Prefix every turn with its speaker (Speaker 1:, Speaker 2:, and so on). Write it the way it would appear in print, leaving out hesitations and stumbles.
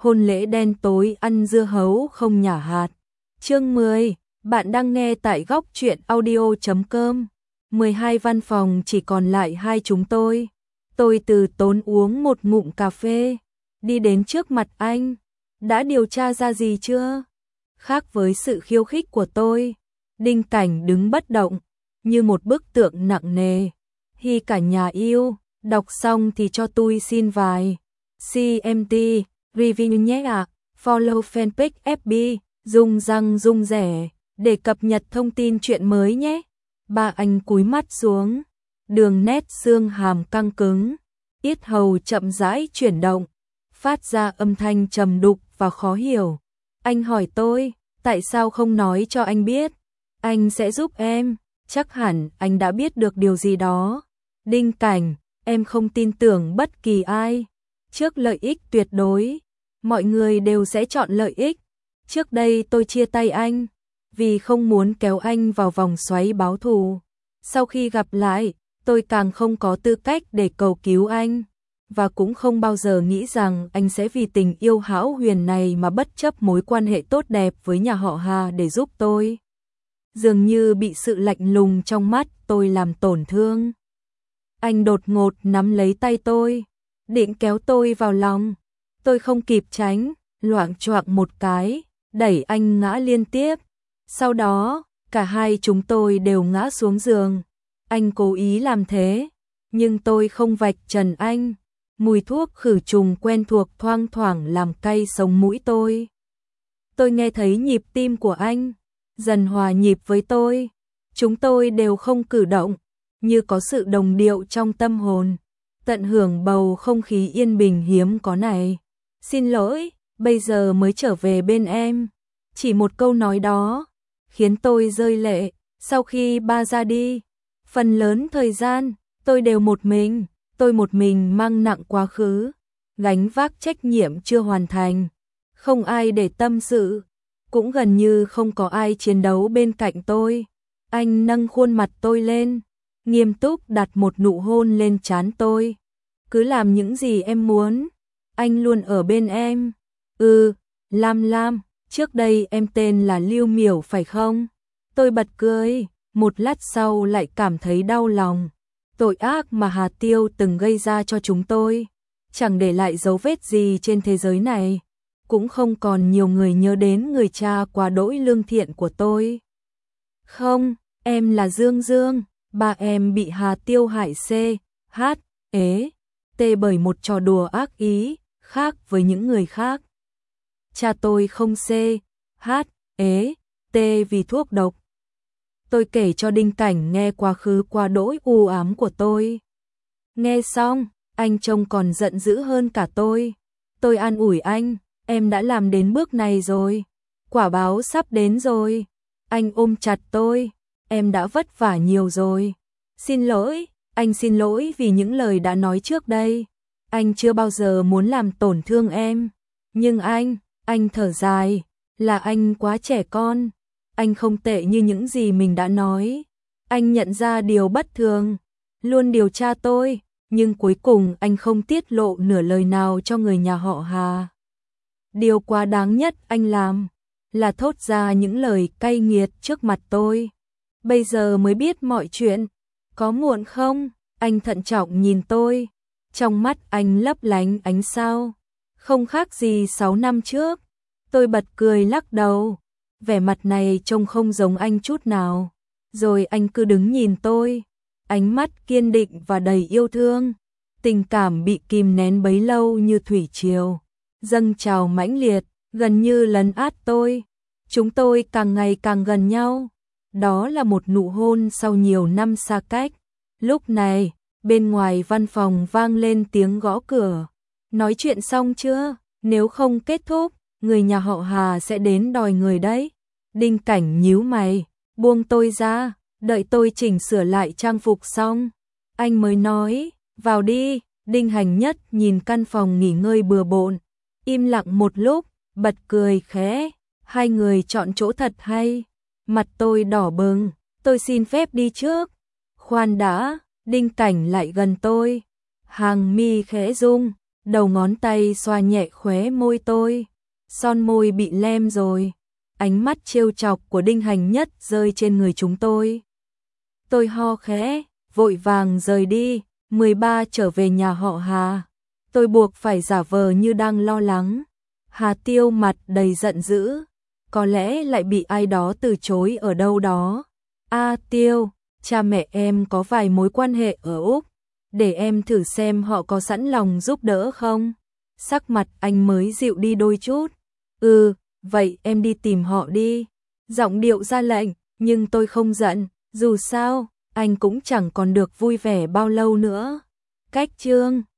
Speaker 1: hôn lễ đen tối ăn dưa hấu không nhả hạt. Chương 10, bạn đang nghe tại góc truyện audio.com. 12 văn phòng chỉ còn lại hai chúng tôi. Tôi từ tốn uống một ngụm cà phê, đi đến trước mặt anh. Đã điều tra ra gì chưa? Khác với sự khiêu khích của tôi, Đinh Cảnh đứng bất động, như một bức tượng nặng nề. Hi cả nhà yêu, đọc xong thì cho tôi xin vài CMT, review nhé ạ. Follow fanpage FB, rung răng rung rẻ, để cập nhật thông tin chuyện mới nhé. Ba anh cúi mắt xuống, đường nét xương hàm căng cứng, yết hầu chậm rãi chuyển động, phát ra âm thanh trầm đục và khó hiểu. Anh hỏi tôi, tại sao không nói cho anh biết? Anh sẽ giúp em, chắc hẳn anh đã biết được điều gì đó. Đinh Cảnh, em không tin tưởng bất kỳ ai. Trước lợi ích tuyệt đối, mọi người đều sẽ chọn lợi ích. Trước đây tôi chia tay anh, vì không muốn kéo anh vào vòng xoáy báo thù. Sau khi gặp lại, tôi càng không có tư cách để cầu cứu anh, và cũng không bao giờ nghĩ rằng anh sẽ vì tình yêu hão huyền này mà bất chấp mối quan hệ tốt đẹp với nhà họ Hà để giúp tôi. Dường như bị sự lạnh lùng trong mắt tôi làm tổn thương. Anh đột ngột nắm lấy tay tôi, định kéo tôi vào lòng. Tôi không kịp tránh, loạng choạng một cái, đẩy anh ngã liên tiếp. Sau đó, cả hai chúng tôi đều ngã xuống giường. Anh cố ý làm thế, nhưng tôi không vạch trần anh. Mùi thuốc khử trùng quen thuộc thoang thoảng làm cay sống mũi tôi. Tôi nghe thấy nhịp tim của anh dần hòa nhịp với tôi. Chúng tôi đều không cử động, như có sự đồng điệu trong tâm hồn, tận hưởng bầu không khí yên bình hiếm có này. Xin lỗi, bây giờ mới trở về bên em. Chỉ một câu nói đó khiến tôi rơi lệ. Sau khi ba ra đi, phần lớn thời gian tôi đều một mình. Tôi một mình mang nặng quá khứ, gánh vác trách nhiệm chưa hoàn thành. Không ai để tâm sự, cũng gần như không có ai chiến đấu bên cạnh tôi. Anh nâng khuôn mặt tôi lên, nghiêm túc đặt một nụ hôn lên trán tôi. Cứ làm những gì em muốn, anh luôn ở bên em. Lam Lam, trước đây em tên là Lưu Miểu phải không? Tôi bật cười, một lát sau lại cảm thấy đau lòng. Tội ác mà Hà Tiêu từng gây ra cho chúng tôi, chẳng để lại dấu vết gì trên thế giới này. Cũng không còn nhiều người nhớ đến người cha quá đỗi lương thiện của tôi. Không, em là Dương Dương, ba em bị Hà Tiêu hại T bởi một trò đùa ác ý, khác với những người khác. Cha tôi không T vì thuốc độc. Tôi kể cho Đinh Cảnh nghe quá khứ quá đỗi u ám của tôi. Nghe xong, anh trông còn giận dữ hơn cả tôi. Tôi an ủi anh, em đã làm đến bước này rồi, quả báo sắp đến rồi. Anh ôm chặt tôi, em đã vất vả nhiều rồi. Xin lỗi, anh xin lỗi vì những lời đã nói trước đây. Anh chưa bao giờ muốn làm tổn thương em. Nhưng anh thở dài, là anh quá trẻ con. Anh không tệ như những gì mình đã nói. Anh nhận ra điều bất thường, luôn điều tra tôi, nhưng cuối cùng anh không tiết lộ nửa lời nào cho người nhà họ Hà. Điều quá đáng nhất anh làm là thốt ra những lời cay nghiệt trước mặt tôi. Bây giờ mới biết mọi chuyện, có muộn không? Anh thận trọng nhìn tôi, trong mắt anh lấp lánh ánh sao, không khác gì 6 năm trước. Tôi bật cười lắc đầu. Vẻ mặt này trông không giống anh chút nào. Rồi anh cứ đứng nhìn tôi, ánh mắt kiên định và đầy yêu thương. Tình cảm bị kìm nén bấy lâu như thủy triều, dâng trào mãnh liệt, gần như lấn át tôi. Chúng tôi càng ngày càng gần nhau. Đó là một nụ hôn sau nhiều năm xa cách. Lúc này, bên ngoài văn phòng vang lên tiếng gõ cửa. Nói chuyện xong chưa? Nếu không kết thúc, người nhà họ Hà sẽ đến đòi người đấy. Đinh Cảnh nhíu mày, buông tôi ra, đợi tôi chỉnh sửa lại trang phục xong. Anh mới nói, vào đi. Đinh Hành Nhất nhìn căn phòng nghỉ ngơi bừa bộn, im lặng một lúc, bật cười khẽ. Hai người chọn chỗ thật hay. Mặt tôi đỏ bừng, tôi xin phép đi trước. Khoan đã, Đinh Cảnh lại gần tôi, hàng mi khẽ rung, đầu ngón tay xoa nhẹ khóe môi tôi. Son môi bị lem rồi. Ánh mắt trêu chọc của Đinh Hành Nhất rơi trên người chúng tôi. Tôi ho khẽ, vội vàng rời đi. 13 trở về nhà họ Hà. Tôi buộc phải giả vờ như đang lo lắng. Hà Tiêu mặt đầy giận dữ. Có lẽ lại bị ai đó từ chối ở đâu đó. Tiêu, cha mẹ em có vài mối quan hệ ở Úc. Để em thử xem họ có sẵn lòng giúp đỡ không. Sắc mặt anh mới dịu đi đôi chút. Vậy em đi tìm họ đi. Giọng điệu ra lệnh, nhưng tôi không giận. Dù sao, anh cũng chẳng còn được vui vẻ bao lâu nữa. Cách chương